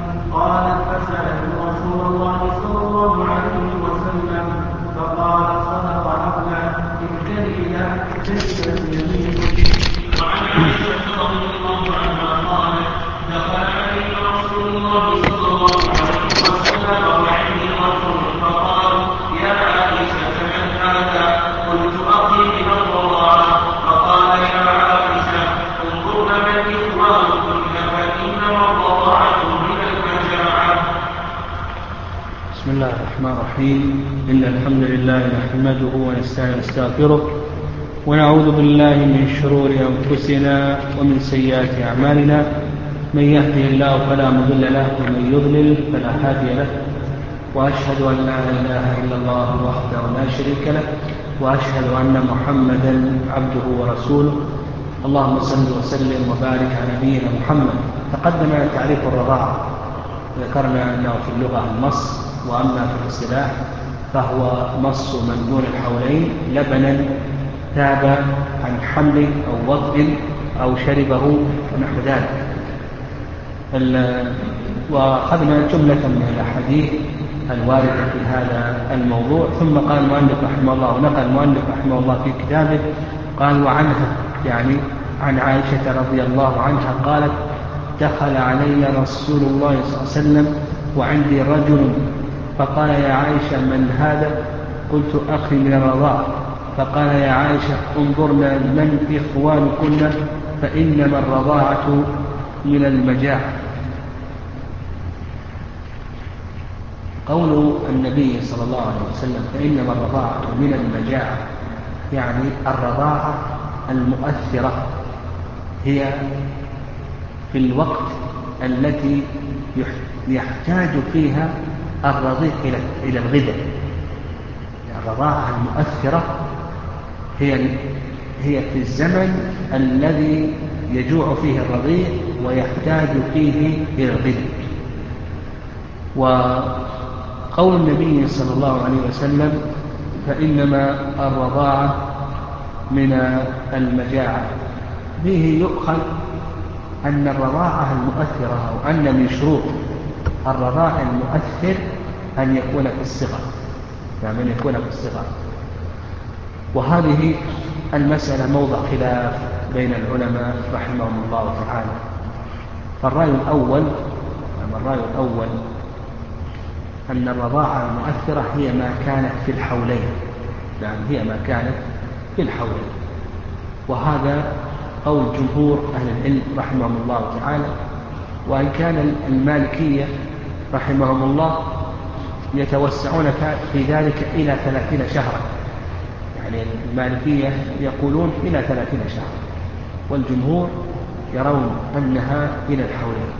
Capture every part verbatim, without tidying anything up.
قالت فسألت رسول الله صلى الله عليه وسلم فقال صدق عبده إن كذب كذبت يمينه. وعن عائشة رضي الله عنها قالت دخل علي رسول الله صلى الله عليه وسلم وعندي رجل فقال يا عائشة من هذا؟ قلت أخي من الرضاعة. فقال يا عائشة انظرن من إخوانكن فإنما الرضاعة من المجاعة. بسم الله الرحمن الرحيم. إن الحمد لله نحمده ونستعينه ونستغفره ونعوذ بالله من شرور أنفسنا ومن سيئات أعمالنا. من يهده الله فلا مضل له ومن يضلل فلا هادي له، وأشهد أن لا إله إلا الله وحده لا شريك له، وأشهد أن محمدا عبده ورسوله. اللهم صل وسلم وبارك على نبينا محمد. تقدم تعريف الرضاعة، ذكرنا أنه في اللغة المص، وأما في الاصطلاح فهو مص من دون الحولين لبنا تاب عن حمل أو وضع أو شربه ونحو ذلك. وأخذنا جملة من الأحاديث الواردة في هذا الموضوع. ثم قال المؤلف رحمه الله، ونقل المؤلف رحمه الله في كتابه، قال وعنها يعني عن عائشة رضي الله عنها قالت دخل علي رسول الله صلى الله عليه وسلم وعندي رجل فقال يا عائشة من هذا؟ قلت أخي من الرضاعة. فقال يا عائشة انظرنا من إخوانكن فإنما الرضاعة من المجاعة. قول النبي صلى الله عليه وسلم فإنما الرضاعة من المجاعة، يعني الرضاعة المؤثرة هي في الوقت التي يحتاج فيها الرضيع إلى الغذاء. الرضاعة المؤثرة هي هي في الزمن الذي يجوع فيه الرضيع ويحتاج فيه إلى الغذاء. وقول النبي صلى الله عليه وسلم فإنما الرضاعة من المجاعة، به يؤخذ أن الرضاعة المؤثرة أو أن من شروط الرضاعة المؤثر أن يكون في الصغر، يعني أن يكون في الصغر. وهذه المسألة موضع خلاف بين العلماء رحمهم الله تعالى. فالرأي الأول يعني الرأي الأول أن الرضاعة المؤثرة هي ما كانت في الحولين، يعني هي ما كانت في الحولين. وهذا قول جمهور أهل العلم رحمهم الله تعالى. وإن كان المالكية رحمهم الله يتوسعون في ذلك إلى ثلاثين شهرا، يعني المالكية يقولون إلى ثلاثين شهرا، والجمهور يرون أنها إلى الحولين.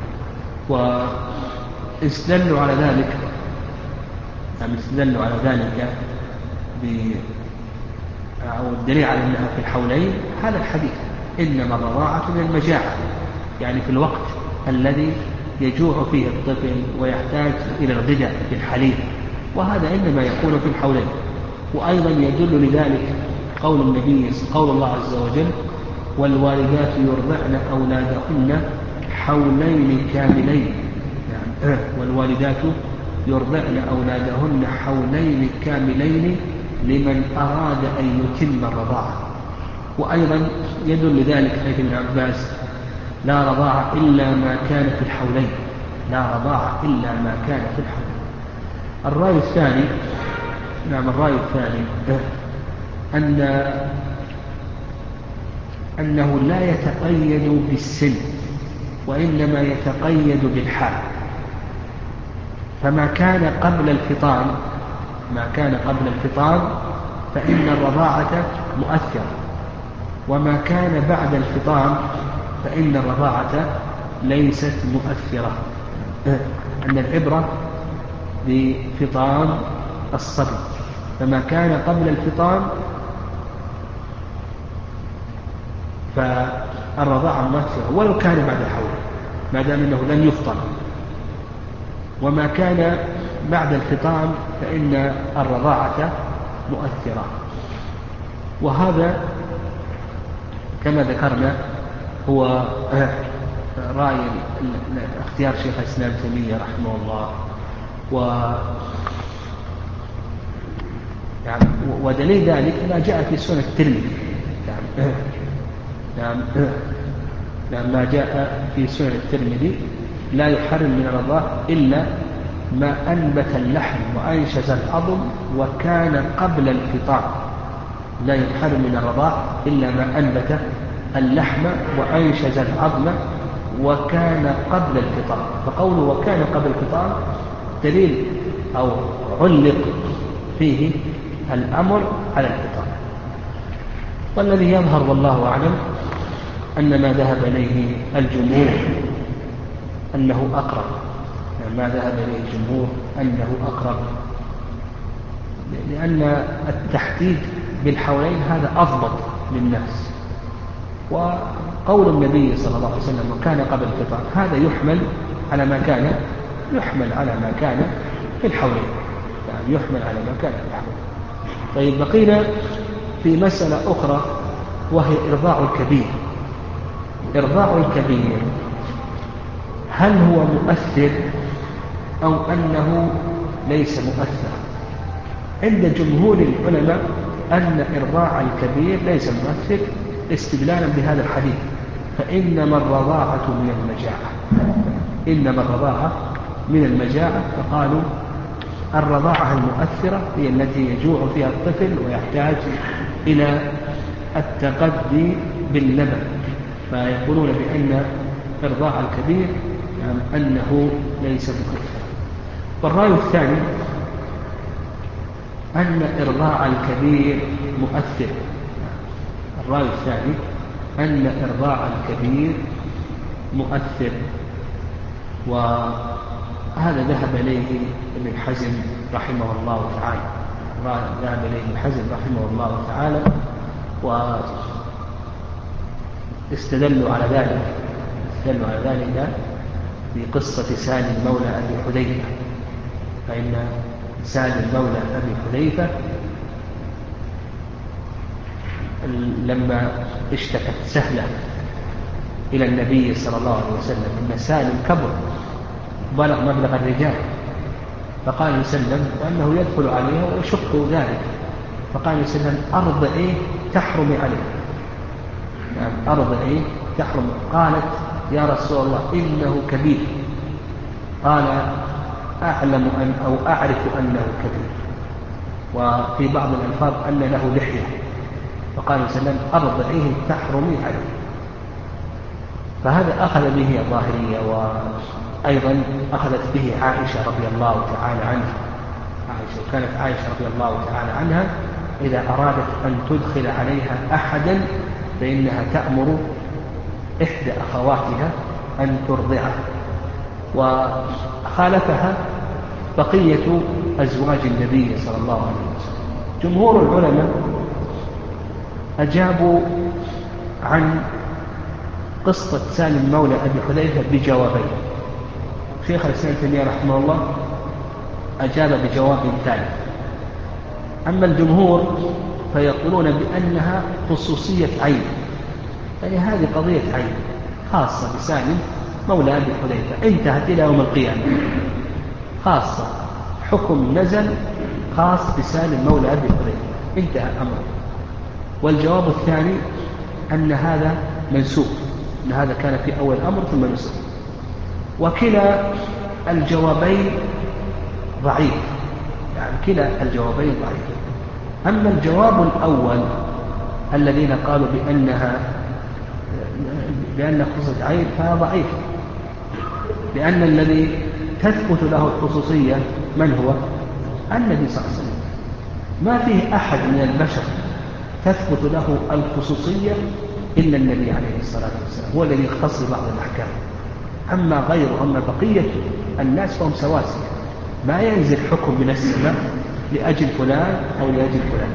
واستدلوا على ذلك يعني استدلوا على ذلك ب أو الدليل على أنها في الحولين هذا الحديث إنما الرضاعة من المجاعة، يعني في الوقت الذي يجوع فيه الطفل ويحتاج إلى الغذاء في الحليب، وهذا إنما يكون في الحولين. وأيضا يدل لذلك قول النبي قول الله عز وجل والوالدات يرضعن أولادهن حولين كاملين، يعني والوالدات يرضعن أولادهن حولين كاملين لمن أراد أن يتم الرضاعة. وأيضا يدل لذلك حديث ابن عباس لا رضاعة إلا ما كان في الحولين، لا رضاعة إلا ما كان في الحولين. الرأي الثاني نعم الرأي الثاني أن أنه لا يتقيد بالسن، وإنما يتقيد بالحال. فما كان قبل الفطام ما كان قبل الفطام فإن الرضاعة مؤثرة، وما كان بعد الفطام فإن الرضاعة ليست مؤثرة. أن العبرة بفطام الصبي، فما كان قبل الفطام فالرضاعة مؤثرة ولو كان بعد الحول ما دام أنه لن يفطر، وما كان بعد الفطام فإن الرضاعة مؤثرة. وهذا كما ذكرنا هو رأي اختيار شيخ الإسلام تيمية رحمه الله، و يعني ودليل ذلك ما جاء في سنة الترمذي، يعني نعم نعم ما جاء في سنن الترمذي: لا يحرم من الرضاع إلا ما أنبت اللحم وأنشز العظم وكان قبل الفطام. لا يحرم من الرضاع إلا ما أنبت اللحم وأنشز العظم وكان قبل الفطام. فقوله وكان قبل الفطام دليل أو علق فيه الأمر على الفطام. والذي يظهر والله أعلم أن ما ذهب إليه الجمهور أنه أقرب، يعني ما ذهب إليه الجمهور أنه أقرب، لأن التحديد بالحولين هذا أضبط للناس. وقول النبي صلى الله عليه وسلم وكان قبل الفطام هذا يحمل على ما كان يحمل على ما كان في الحولين، يعني يحمل على ما كان في الحولين. طيب بقينا في مسألة أخرى وهي إرضاع الكبير. إرضاع الكبير هل هو مؤثر أو أنه ليس مؤثر؟ عند جمهور العلماء أن إرضاع الكبير ليس مؤثر استدلالا بهذا الحديث: فإنما الرضاعة من المجاعة، إنما الرضاعة من المجاعة. فقالوا الرضاعة المؤثرة هي التي يجوع فيها الطفل ويحتاج إلى التغذي باللبن، فيقولون بأن إرضاع الكبير يعني أنه ليس مؤثرا. والرأي الثاني أن إرضاع الكبير مؤثر. الرأي الثاني أن إرضاع الكبير مؤثر، وهذا ذهب إليه ابن حزم رحمه الله تعالى. ذهب إليه ابن حزم رحمه الله تعالى واستدلوا على ذلك استدلوا على ذلك بقصة سالم مولى أبي حذيفة. فإن سالم مولى أبي حذيفة لما اشتكت سهلة إلى النبي صلى الله عليه وسلم أن سالم كبر بلغ مبلغ الرجال، فقال وسلم وأنه يدخل عليها ويشق ذلك، فقال وسلم أرضعيه تحرم عليه، يعني أرضعيه تحرم. قالت يا رسول الله إنه كبير. قال أعلم أن أو أعرف أنه كبير. وفي بعض الألفاظ أن له لحية، فقال وسلم أرضعيه تحرمي عليه. فهذا أخذ به الظاهرية، وأيضا أخذت به عائشة رضي الله تعالى عنها. عائشة وكانت عائشة رضي الله تعالى عنها إذا أرادت أن تدخل عليها أحدا فإنها تأمر إحدى أخواتها أن ترضعه، وخالفها بقية أزواج النبي صلى الله عليه وسلم. جمهور العلماء أجابوا عن قصة سالم مولى أبي حذيفة بجوابين. شيخ الإسلام تيمية رحمه الله أجاب بجواب ثالث. أما الجمهور فيقولون بأنها خصوصية عين، يعني هذه قضية عين خاصة بسالم مولى أبي حذيفة انتهت إلى يوم القيامة، خاصة حكم نزل خاص بسالم مولى أبي حذيفة انتهى الأمر. والجواب الثاني أن هذا منسوخ، أن هذا كان في أول الأمر ثم نسخ. وكلا الجوابين ضعيف، يعني كلا الجوابين ضعيف. أما الجواب الأول الذين قالوا بأنها بأن خصوصية عين فهذا ضعيف، لأن الذي تثبت له الخصوصية من هو؟ النبي صلى الله عليه وسلم. ما فيه أحد من البشر تثبت له الخصوصية إلا النبي عليه الصلاة والسلام، هو الذي يختص بعض الأحكام. أما غيره، أما بقية الناس فهم سواسية، ما ينزل حكم من السماء لأجل فلان أو لأجل فلان.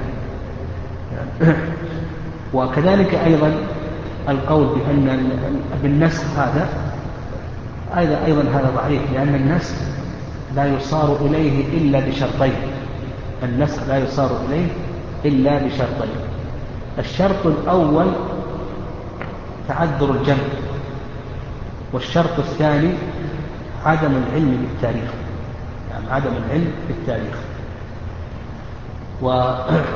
وكذلك أيضا القول بأن بالنسخ هذا أيضا, أيضا هذا ضعيف، لأن النسخ لا يصار إليه إلا بشرطين. النسخ لا يصار إليه إلا بشرطين. الشرط الأول تعذر الجمع، والشرط الثاني عدم العلم بالتاريخ، يعني عدم العلم بالتاريخ. و...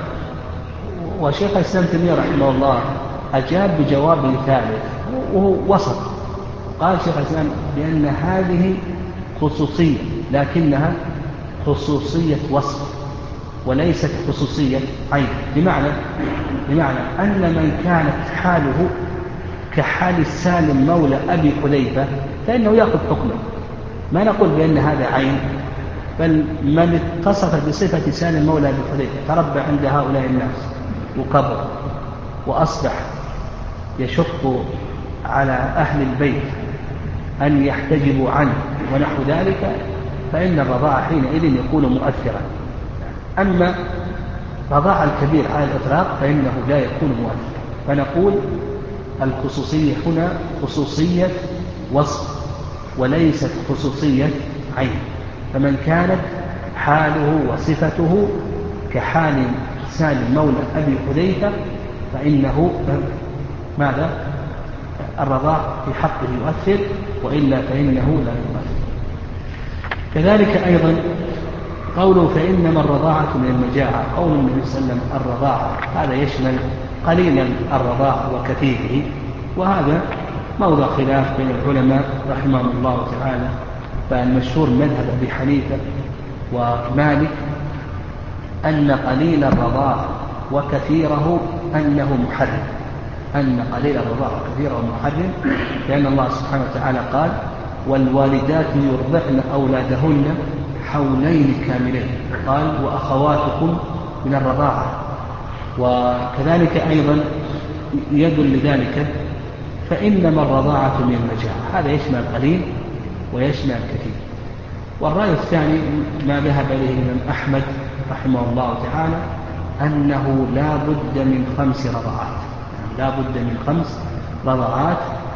وشيخ الإسلام تيمية رحمه الله أجاب بجواب ثالث وهو وسط. قال شيخ الإسلام بأن هذه خصوصية، لكنها خصوصية وصف وليست خصوصية عين. بمعنى بمعنى أن من كانت حاله كحال سالم مولى أبي حذيفة فإنه يأخذ حكمه. ما نقول بأن هذا عين، بل من اتصف بصفة سالم مولى أبي حذيفة تربى عند هؤلاء الناس وكبر وأصبح يشق على أهل البيت أن يحتجبوا عنه ونحو ذلك، فإن الرضاعة حينئذ يكون مؤثرا. أما رضاع الكبير على الإطلاق فإنه لا يكون مؤثرا. فنقول الخصوصية هنا خصوصية وصف وليست خصوصية عين. فمن كانت حاله وصفته كحال سالم مولى أبي حذيفة فإنه ماذا؟ الرضاع في حقه يؤثر، وإلا فإنه لا يؤثر. كذلك أيضا قوله فإنما الرضاعة من المجاعة، قول النبي صلى الله عليه وسلم الرضاعة هذا يشمل قليلا الرضاع وكثيره، وهذا موضع خلاف بين العلماء رحمهم الله تعالى. فالمشهور مذهب أبي حنيفة ومالك أن قليل الرضاع وكثيره أنه محرم، أن قليل الرضاع وكثيره محرم، لأن الله سبحانه وتعالى قال والوالدات يرضعن أولادهن حولين كاملين، قال وأخواتكم من الرضاعة. وكذلك أيضا يدل لذلك فإنما الرضاعة من المجاعة، هذا يشمل قليل ويشمل كثير. والرأي الثاني ما ذهب إليه الإمام أحمد رحمه الله تعالى أنه لا بد من خمس رضعات، يعني لا بد من خمس رضعات.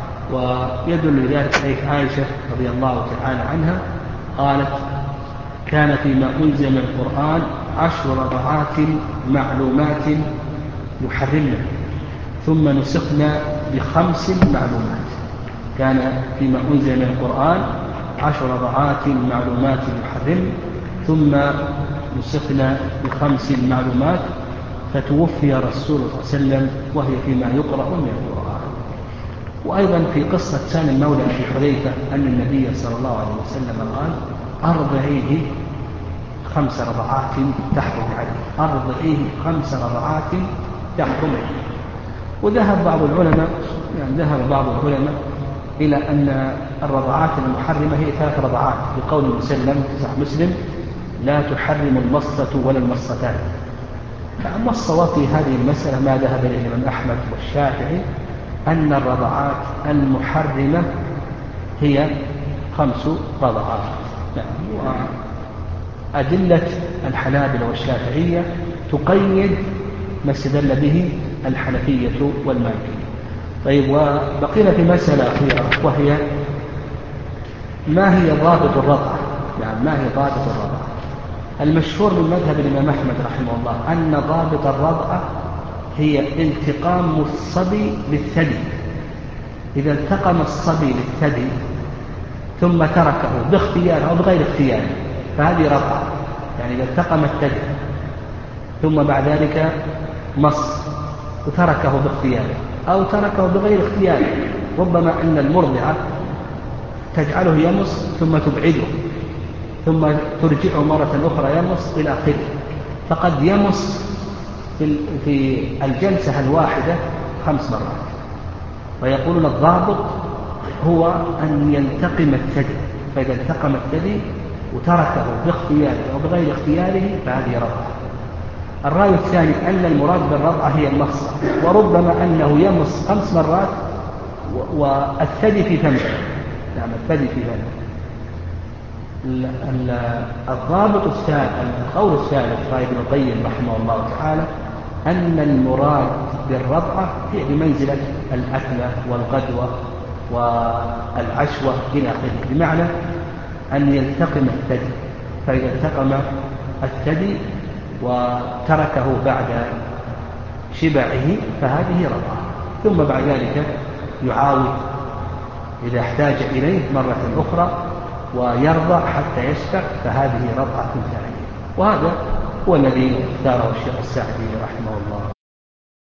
ويدل لذلك حديث عائشة رضي الله تعالى عنها قالت كان فيما أنزل من القرآن عشر رضعات معلومات يحرمنا ثم نسخنا بخمس معلومات. كان فيما أنزل من القرآن عشر رضعات معلومات يحرم ثم نسخنا بخمس معلومات، فتوفي رسول الله صلى الله عليه وسلم وهي فيما يقرأ من القرآن. وأيضا في قصة سالم مولى أبي حذيفة أن النبي صلى الله عليه وسلم قال أرضعيه خمس رضعات تحرم عليه، أرضعيه خمس رضعات تحرم عليه. وذهب بعض العلماء يعني ذهب بعض العلماء إلى أن الرضعات المحرمة هي ثلاث رضعات، بقول المسلم في مسلم لا تحرم المصة ولا المصتان. فأما الصواب في هذه المسألة ما ذهب إليه الإمام أحمد والشافعي أن الرضعات المحرمة هي خمس رضعات. يعني وأدلة الحنابلة والشافعية تقيد ما استدل به الحنفية والمالكية. طيب، وبقينا في مسألة أخيرة وهي ما هي ضابط الرضعة؟ يعني ما هي ضابط الرضعة؟ المشهور من مذهب الإمام أحمد رحمه الله أن ضابط الرضعة هي التقام الصبي للثدي. إذا التقم الصبي للثدي ثم تركه باختيار أو بغير اختيار فهذه رضعة. يعني إذا التقم الثدي ثم بعد ذلك مص وتركه باختياره أو تركه بغير اختياره، ربما أن المرضعة تجعله يمص ثم تبعده ثم ترجعه مرة أخرى يمص إلى آخره، فقد يمص في الجلسة الواحدة خمس مرات. ويقولون الضابط هو أن يلتقم الثدي، فإذا التقم الثدي وتركه باختياره أو بغير اختياره فهذه رضعة. الرأي الثاني أن المراد بالرضعة هي المصة، وربما أنه يمص خمس مرات والثدي في فمه. نعم، الثدي في فمه. الضابط الثالث القول الثالث رأي ابن القيم رحمه الله تعالى أن المراد بالرضعة هي بمنزلة الأكلة والغدوة والعشوة إلى آخره، بمعنى أن يلتقم الثدي، فإذا التقم الثدي وتركه بعد شبعه فهذه رضعة، ثم بعد ذلك يعاود إذا احتاج إليه مرة أخرى ويرضع حتى يشبع فهذه رضعة ثانية. وهذا هو الذي اختاره الشيخ السعدي رحمه الله.